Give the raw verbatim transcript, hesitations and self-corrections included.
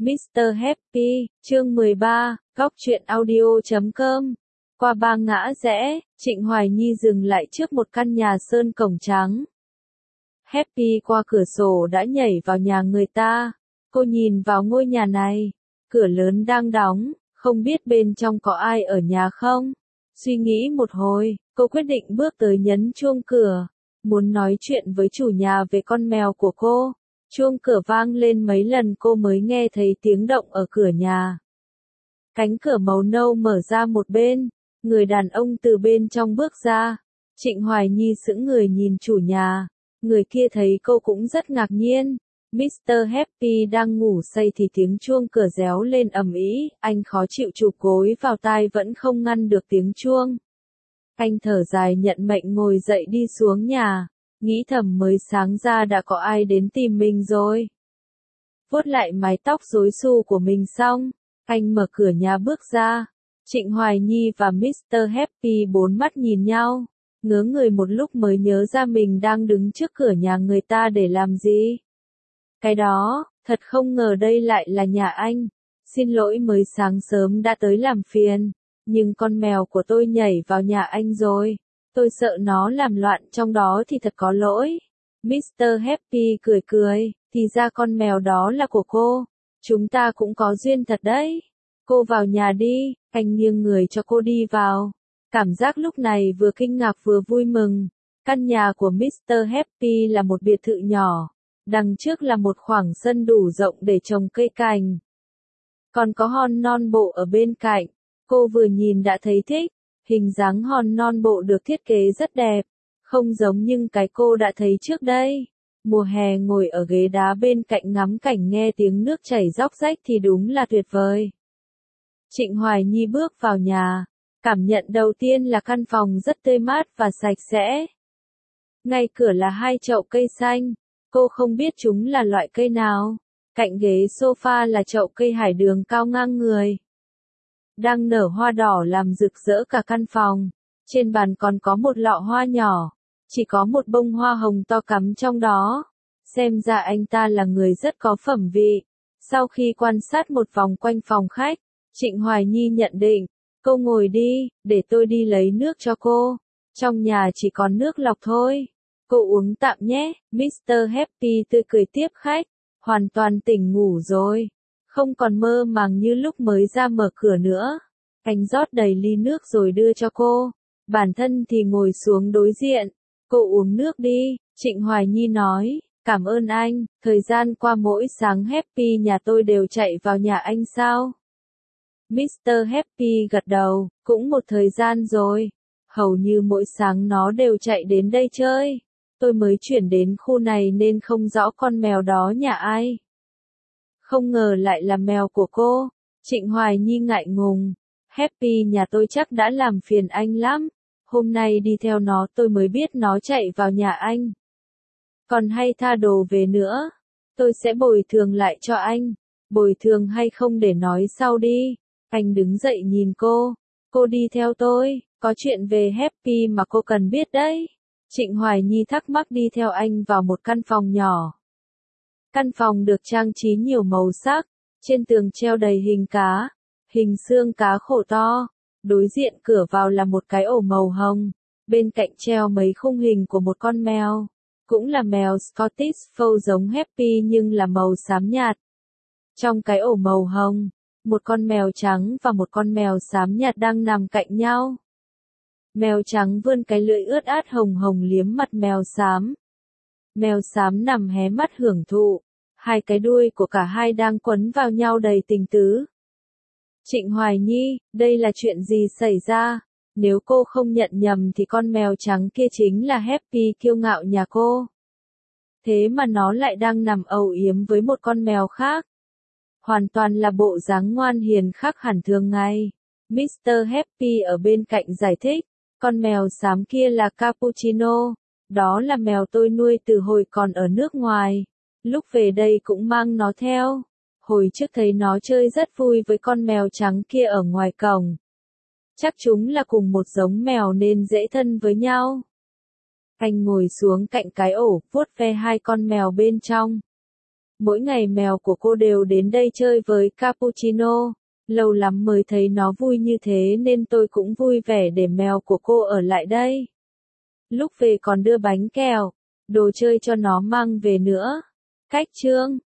mít tơ Happy, chương mười ba, góc truyện audio chấm com. Qua ba ngã rẽ, Trịnh Hoài Nhi dừng lại trước một căn nhà sơn cổng trắng. Happy qua cửa sổ đã nhảy vào nhà người ta. Cô nhìn vào ngôi nhà này, cửa lớn đang đóng, không biết bên trong có ai ở nhà không. Suy nghĩ một hồi, cô quyết định bước tới nhấn chuông cửa, muốn nói chuyện với chủ nhà về con mèo của cô. Chuông cửa vang lên mấy lần cô mới nghe thấy tiếng động ở cửa nhà. Cánh cửa màu nâu mở ra một bên, người đàn ông từ bên trong bước ra. Trịnh Hoài Nhi sững người nhìn chủ nhà, người kia thấy cô cũng rất ngạc nhiên. mít tơ Happy đang ngủ say thì tiếng chuông cửa réo lên ầm ĩ, anh khó chịu chụp gối vào tai vẫn không ngăn được tiếng chuông. Anh thở dài nhận mệnh ngồi dậy đi xuống nhà, nghĩ thầm mới sáng ra đã có ai đến tìm mình rồi. Vuốt lại mái tóc rối xù của mình xong, anh mở cửa nhà bước ra. Trịnh Hoài Nhi và mít tơ Happy bốn mắt nhìn nhau, ngớ người một lúc mới nhớ ra mình đang đứng trước cửa nhà người ta để làm gì. Cái đó, thật không ngờ đây lại là nhà anh. Xin lỗi mới sáng sớm đã tới làm phiền, nhưng con mèo của tôi nhảy vào nhà anh rồi. Tôi sợ nó làm loạn trong đó thì thật có lỗi. mít tơ Happy cười cười, thì ra con mèo đó là của cô. Chúng ta cũng có duyên thật đấy. Cô vào nhà đi, anh nghiêng người cho cô đi vào. Cảm giác lúc này vừa kinh ngạc vừa vui mừng. Căn nhà của mít tơ Happy là một biệt thự nhỏ. Đằng trước là một khoảng sân đủ rộng để trồng cây cành. Còn có hòn non bộ ở bên cạnh. Cô vừa nhìn đã thấy thích. Hình dáng hòn non bộ được thiết kế rất đẹp. Không giống nhưng cái cô đã thấy trước đây. Mùa hè ngồi ở ghế đá bên cạnh ngắm cảnh nghe tiếng nước chảy róc rách thì đúng là tuyệt vời. Trịnh Hoài Nhi bước vào nhà. Cảm nhận đầu tiên là căn phòng rất tươi mát và sạch sẽ. Ngay cửa là hai chậu cây xanh. Cô không biết chúng là loại cây nào. Cạnh ghế sofa là chậu cây hải đường cao ngang người. Đang nở hoa đỏ làm rực rỡ cả căn phòng. Trên bàn còn có một lọ hoa nhỏ. Chỉ có một bông hoa hồng to cắm trong đó. Xem ra anh ta là người rất có phẩm vị. Sau khi quan sát một vòng quanh phòng khách, Trịnh Hoài Nhi nhận định, cô ngồi đi, để tôi đi lấy nước cho cô. Trong nhà chỉ còn nước lọc thôi. Cô uống tạm nhé. mít tơ Happy tươi cười tiếp khách. Hoàn toàn tỉnh ngủ rồi. Không còn mơ màng như lúc mới ra mở cửa nữa. Anh rót đầy ly nước rồi đưa cho cô. Bản thân thì ngồi xuống đối diện. Cô uống nước đi, Trịnh Hoài Nhi nói. Cảm ơn anh, thời gian qua mỗi sáng Happy nhà tôi đều chạy vào nhà anh sao? mít tơ Happy gật đầu, cũng một thời gian rồi. Hầu như mỗi sáng nó đều chạy đến đây chơi. Tôi mới chuyển đến khu này nên không rõ con mèo đó nhà ai. Không ngờ lại là mèo của cô. Trịnh Hoài Nhi ngại ngùng. Happy nhà tôi chắc đã làm phiền anh lắm. Hôm nay đi theo nó tôi mới biết nó chạy vào nhà anh. Còn hay tha đồ về nữa. Tôi sẽ bồi thường lại cho anh. Bồi thường hay không để nói sau đi. Anh đứng dậy nhìn cô. Cô đi theo tôi. Có chuyện về Happy mà cô cần biết đấy. Trịnh Hoài Nhi thắc mắc đi theo anh vào một căn phòng nhỏ. Căn phòng được trang trí nhiều màu sắc. Trên tường treo đầy hình cá. Hình xương cá khổ to. Đối diện cửa vào là một cái ổ màu hồng. Bên cạnh treo mấy khung hình của một con mèo. Cũng là mèo Scottish Fold giống Happy nhưng là màu xám nhạt. Trong cái ổ màu hồng, một con mèo trắng và một con mèo xám nhạt đang nằm cạnh nhau. Mèo trắng vươn cái lưỡi ướt át hồng hồng liếm mặt mèo xám. Mèo xám nằm hé mắt hưởng thụ. Hai cái đuôi của cả hai đang quấn vào nhau đầy tình tứ. Trịnh Hoài Nhi, đây là chuyện gì xảy ra? Nếu cô không nhận nhầm thì con mèo trắng kia chính là Happy kiêu ngạo nhà cô. Thế mà nó lại đang nằm âu yếm với một con mèo khác. Hoàn toàn là bộ dáng ngoan hiền khác hẳn thường ngày. mít tơ Happy ở bên cạnh giải thích. Con mèo xám kia là Cappuccino. Đó là mèo tôi nuôi từ hồi còn ở nước ngoài. Lúc về đây cũng mang nó theo. Hồi trước thấy nó chơi rất vui với con mèo trắng kia ở ngoài cổng. Chắc chúng là cùng một giống mèo nên dễ thân với nhau. Anh ngồi xuống cạnh cái ổ, vuốt ve hai con mèo bên trong. Mỗi ngày mèo của cô đều đến đây chơi với Cappuccino. Lâu lắm mới thấy nó vui như thế nên tôi cũng vui vẻ để mèo của cô ở lại đây. Lúc về còn đưa bánh kẹo, đồ chơi cho nó mang về nữa. Cách chương